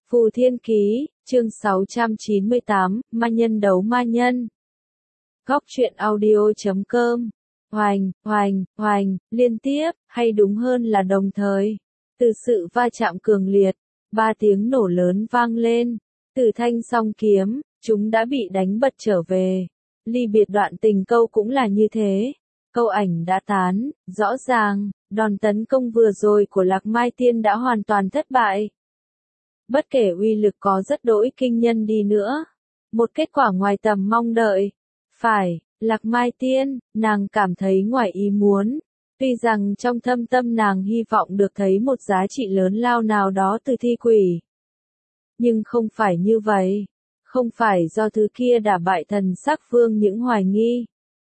Phù Thiên Ký, chương 698, Ma Nhân đấu ma nhân. Góc truyện audio.com. Hoành, liên tiếp, hay đúng hơn là đồng thời. Từ sự va chạm cường liệt, 3 tiếng nổ lớn vang lên. Từ thanh song kiếm, chúng đã bị đánh bật trở về. Ly biệt đoạn tình câu cũng là như thế. Câu ảnh đã tán, rõ ràng, đòn tấn công vừa rồi của Lạc Mai Tiên đã hoàn toàn thất bại. Bất kể uy lực có rất đỗi kinh nhân đi nữa. Một kết quả ngoài tầm mong đợi. Phải, Lạc Mai Tiên, nàng cảm thấy ngoài ý muốn. Tuy rằng trong thâm tâm nàng hy vọng được thấy một giá trị lớn lao nào đó từ thi quỷ. Nhưng không phải như vậy. Không phải do thứ kia đả bại thần sắc vương những hoài nghi.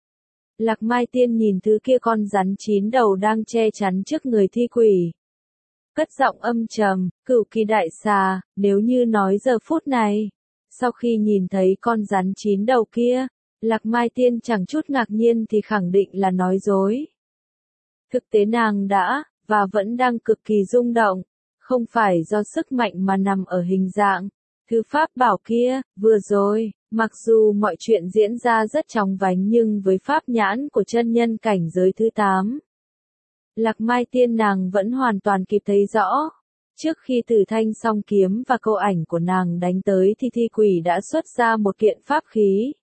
Lạc Mai Tiên nhìn thứ kia con rắn 9 đầu đang che chắn trước người thi quỷ. Cất giọng âm trầm, Cửu Kỳ đại xà, nếu như nói giờ phút này. Sau khi nhìn thấy con rắn 9 đầu kia, Lạc Mai Tiên chẳng chút ngạc nhiên thì khẳng định là nói dối. Thực tế nàng đã, và vẫn đang cực kỳ rung động, không phải do sức mạnh mà nằm ở hình dạng. Thứ pháp bảo kia, vừa rồi, mặc dù mọi chuyện diễn ra rất chóng vánh nhưng với pháp nhãn của chân nhân cảnh giới thứ 8. Lạc Mai Tiên nàng vẫn hoàn toàn kịp thấy rõ. Trước khi Tử Thanh song kiếm và câu ảnh của nàng đánh tới thì thi quỷ đã xuất ra một kiện pháp khí.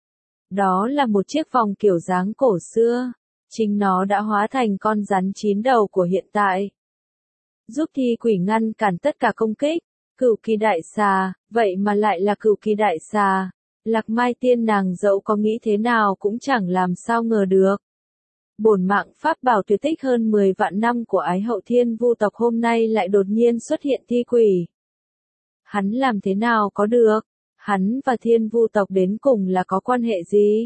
Đó là một chiếc vòng kiểu dáng cổ xưa. Chính nó đã hóa thành con rắn 9 đầu của hiện tại. Giúp thi quỷ ngăn cản tất cả công kích. Cửu Kỳ đại xà, vậy mà lại là Cửu Kỳ đại xà. Lạc Mai Tiên nàng dẫu có nghĩ thế nào cũng chẳng làm sao ngờ được. Bổn mạng pháp bảo tuyệt tích hơn 10 vạn năm của Ái Hậu Thiên Vu tộc hôm nay lại đột nhiên xuất hiện thi quỷ. Hắn làm thế nào có được? Hắn và Thiên Vu tộc đến cùng là có quan hệ gì?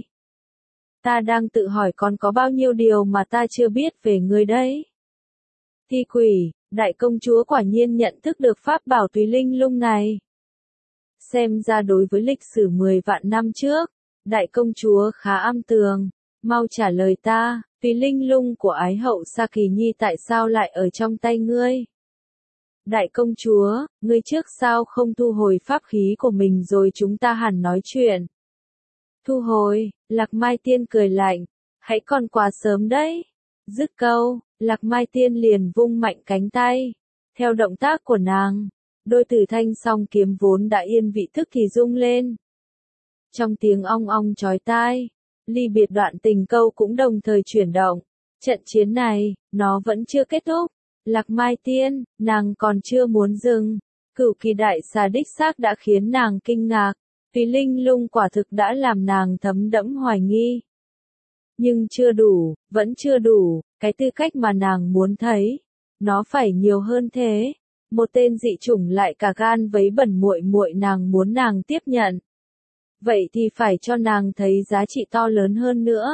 Ta đang tự hỏi còn có bao nhiêu điều mà ta chưa biết về người đấy. Thi quỷ, đại công chúa quả nhiên nhận thức được pháp bảo Tùy Linh Lung này. Xem ra đối với lịch sử 10 vạn năm trước, đại công chúa khá am tường. Mau trả lời ta, Tùy Linh Lung của Ái Hậu Sa Kỳ Nhi tại sao lại ở trong tay ngươi? Đại công chúa, ngươi trước sao không thu hồi pháp khí của mình rồi chúng ta hẳn nói chuyện. Thu hồi, Lạc Mai Tiên cười lạnh, hãy còn quá sớm đấy. Dứt câu, Lạc Mai Tiên liền vung mạnh cánh tay. Theo động tác của nàng, đôi Tử Thanh song kiếm vốn đã yên vị tức thì rung lên. Trong tiếng ong ong chói tai, ly biệt đoạn tình câu cũng đồng thời chuyển động. Trận chiến này, nó vẫn chưa kết thúc. Lạc Mai Tiên, nàng còn chưa muốn dừng. Cửu Kỳ đại xà đích xác đã khiến nàng kinh ngạc. Tùy Linh Lung quả thực đã làm nàng thấm đẫm hoài nghi. Nhưng chưa đủ, vẫn chưa đủ, cái tư cách mà nàng muốn thấy. Nó phải nhiều hơn thế. Một tên dị chủng lại cả gan vấy bẩn muội muội nàng muốn nàng tiếp nhận. Vậy thì phải cho nàng thấy giá trị to lớn hơn nữa.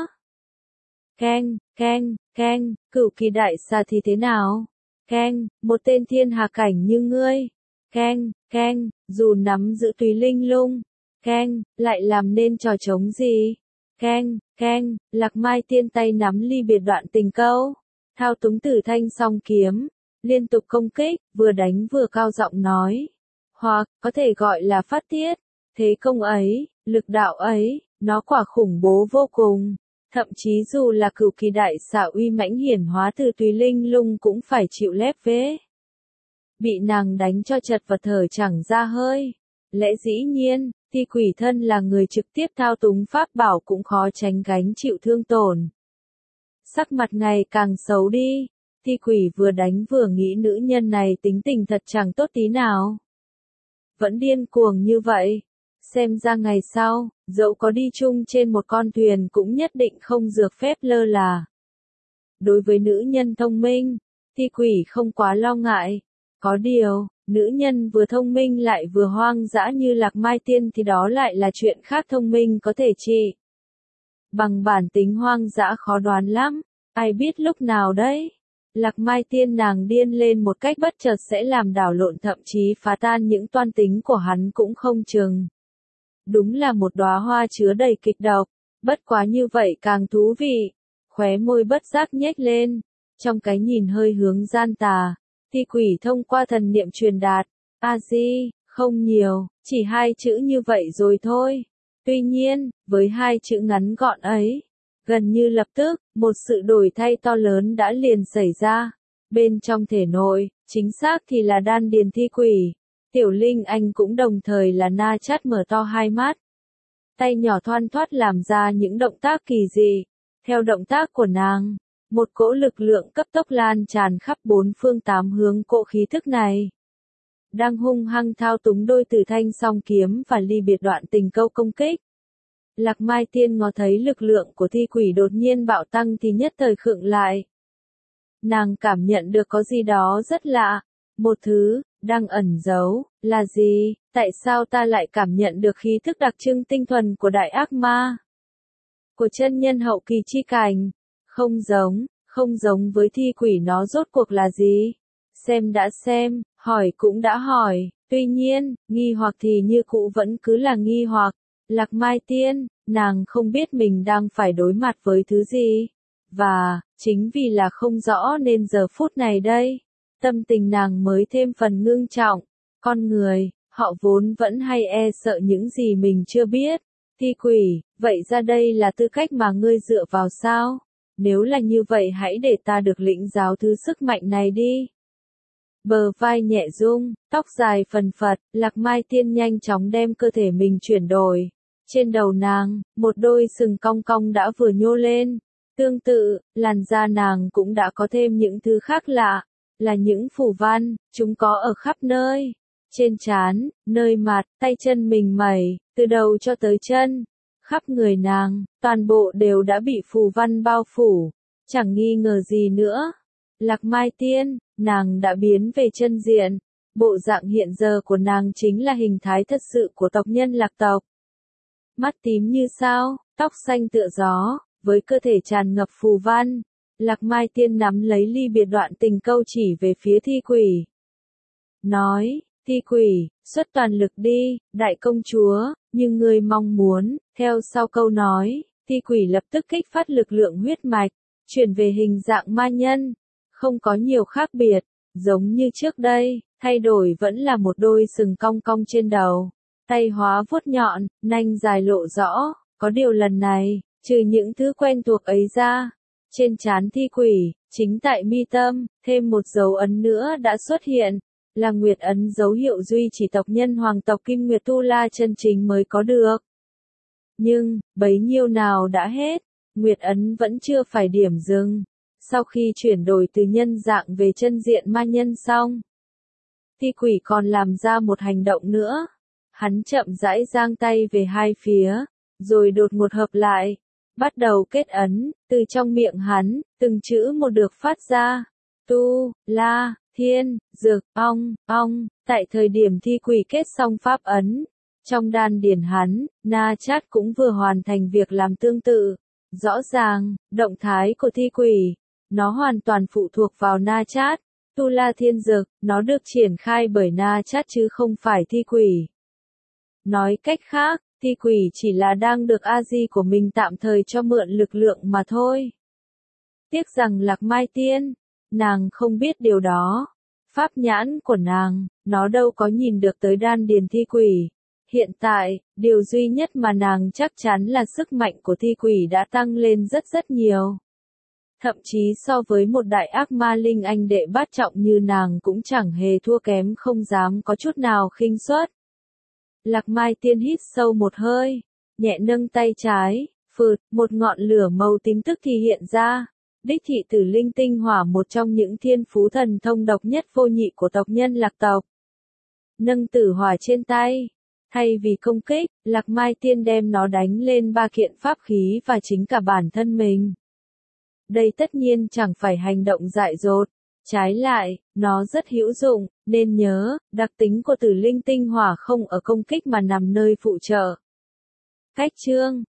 Keng, Cửu Kỳ đại xà thì thế nào? Keng, một tên thiên hà cảnh như ngươi. Keng, dù nắm giữ Tùy Linh Lung. Keng, lại làm nên trò trống gì? Keng, Lạc Mai Tiên tay nắm ly biệt đoạn tình câu. Thao túng Tử Thanh song kiếm. Liên tục công kích, vừa đánh vừa cao giọng nói. Hoặc, có thể gọi là phát tiết. Thế công ấy, lực đạo ấy, nó quả khủng bố vô cùng. Thậm chí dù là Cửu Kỳ đại xà uy mãnh hiển hóa từ Tùy Linh Lung cũng phải chịu lép vế. Bị nàng đánh cho chật vật thở chẳng ra hơi. Lẽ dĩ nhiên, thi quỷ thân là người trực tiếp thao túng pháp bảo cũng khó tránh gánh chịu thương tổn. Sắc mặt ngày càng xấu đi. Thi quỷ vừa đánh vừa nghĩ nữ nhân này tính tình thật chẳng tốt tí nào. Vẫn điên cuồng như vậy. Xem ra ngày sau, dẫu có đi chung trên một con thuyền cũng nhất định không dược phép lơ là. Đối với nữ nhân thông minh, thi quỷ không quá lo ngại. Có điều, nữ nhân vừa thông minh lại vừa hoang dã như Lạc Mai Tiên thì đó lại là chuyện khác thông minh có thể trị. Bằng bản tính hoang dã khó đoán lắm, ai biết lúc nào đấy. Lạc Mai Tiên nàng điên lên một cách bất chợt sẽ làm đảo lộn thậm chí phá tan những toan tính của hắn cũng không chừng. Đúng là một đóa hoa chứa đầy kịch độc, bất quá như vậy càng thú vị. Khóe môi bất giác nhếch lên, trong cái nhìn hơi hướng gian tà, thi quỷ thông qua thần niệm truyền đạt. A Di, Không nhiều, chỉ 2 chữ như vậy rồi thôi. Tuy nhiên, với 2 chữ ngắn gọn ấy, gần như lập tức, một sự đổi thay to lớn đã liền xảy ra. Bên trong thể nội, chính xác thì là đan điền thi quỷ, Tiểu Linh Anh cũng đồng thời là Na Chát mở to hai mắt. Tay nhỏ thoăn thoắt làm ra những động tác kỳ dị. Theo động tác của nàng, một cỗ lực lượng cấp tốc lan tràn khắp 4 phương 8 hướng. Cỗ khí thức này đang hung hăng thao túng đôi Tử Thanh song kiếm và ly biệt đoạn tình câu công kích. Lạc Mai Tiên ngó thấy lực lượng của thi quỷ đột nhiên bạo tăng thì nhất thời khựng lại. Nàng cảm nhận được có gì đó rất lạ, một thứ đang ẩn giấu. Là gì? Tại sao ta lại cảm nhận được khí thức đặc trưng tinh thuần của đại ác ma? Của chân nhân hậu kỳ chi cảnh? Không giống với thi quỷ, nó rốt cuộc là gì? Xem đã xem, hỏi cũng đã hỏi, tuy nhiên, nghi hoặc thì như cũ vẫn cứ là nghi hoặc. Lạc Mai Tiên, nàng không biết mình đang phải đối mặt với thứ gì. Và, chính vì là không rõ nên giờ phút này đây, tâm tình nàng mới thêm phần ngưng trọng. Con người, họ vốn vẫn hay e sợ những gì mình chưa biết. Thi quỷ, vậy ra đây là tư cách mà ngươi dựa vào sao? Nếu là như vậy hãy để ta được lĩnh giáo thứ sức mạnh này đi. Bờ vai nhẹ rung, tóc dài phần phật, Lạc Mai Tiên nhanh chóng đem cơ thể mình chuyển đổi. Trên đầu nàng, một đôi sừng cong cong đã vừa nhô lên. Tương tự, làn da nàng cũng đã có thêm những thứ khác lạ, là những phù văn, chúng có ở khắp nơi. Trên trán, nơi mặt, tay chân mình mẩy, từ đầu cho tới chân. Khắp người nàng, toàn bộ đều đã bị phù văn bao phủ, chẳng nghi ngờ gì nữa. Lạc Mai Tiên, nàng đã biến về chân diện. Bộ dạng hiện giờ của nàng chính là hình thái thật sự của tộc nhân Lạc tộc. Mắt tím như sao, tóc xanh tựa gió, với cơ thể tràn ngập phù văn. Lạc Mai Tiên nắm lấy ly biệt đoạn tình câu chỉ về phía thi quỷ. Nói, thi quỷ, xuất toàn lực đi, đại công chúa, như ngươi mong muốn. Theo sau câu nói, thi quỷ lập tức kích phát lực lượng huyết mạch, chuyển về hình dạng ma nhân. Không có nhiều khác biệt, giống như trước đây, thay đổi vẫn là một đôi sừng cong cong trên đầu. Tay hóa vuốt nhọn, nanh dài lộ rõ, có điều lần này, trừ những thứ quen thuộc ấy ra, trên trán thi quỷ, chính tại mi tâm, thêm một dấu ấn nữa đã xuất hiện, là nguyệt ấn, dấu hiệu duy chỉ tộc nhân hoàng tộc Kim Nguyệt Tu La chân chính mới có được. Nhưng, bấy nhiêu nào đã hết, nguyệt ấn vẫn chưa phải điểm dừng. Sau khi chuyển đổi từ nhân dạng về chân diện ma nhân xong, thi quỷ còn làm ra một hành động nữa. Hắn chậm rãi giang tay về hai phía, rồi đột ngột hợp lại, bắt đầu kết ấn. Từ trong miệng hắn, từng chữ một được phát ra. Tu, La, Thiên, Dực, Ong. Tại thời điểm thi quỷ kết xong pháp ấn, trong đan điển hắn, Na Chát cũng vừa hoàn thành việc làm tương tự. Rõ ràng, động thái của thi quỷ, nó hoàn toàn phụ thuộc vào Na Chát. Tu La Thiên Dực, nó được triển khai bởi Na Chát chứ không phải thi quỷ. Nói cách khác, thi quỷ chỉ là đang được A-di của mình tạm thời cho mượn lực lượng mà thôi. Tiếc rằng Lạc Mai Tiên, nàng không biết điều đó. Pháp nhãn của nàng, nó đâu có nhìn được tới đan điền thi quỷ. Hiện tại, điều duy nhất mà nàng chắc chắn là sức mạnh của thi quỷ đã tăng lên rất nhiều. Thậm chí so với một đại ác ma linh anh đệ bát trọng như nàng cũng chẳng hề thua kém, không dám có chút nào khinh suất. Lạc Mai Tiên hít sâu một hơi, nhẹ nâng tay trái, phượt, một ngọn lửa màu tím tức thì hiện ra. Đích thị tử linh tinh hỏa, một trong những thiên phú thần thông độc nhất vô nhị của tộc nhân Lạc tộc. Nâng tử hỏa trên tay, thay vì công kích, Lạc Mai Tiên đem nó đánh lên 3 kiện pháp khí và chính cả bản thân mình. Đây tất nhiên chẳng phải hành động dại dột, trái lại, nó rất hữu dụng, nên nhớ, đặc tính của tử linh tinh hỏa không ở công kích mà nằm nơi phụ trợ. Cách chương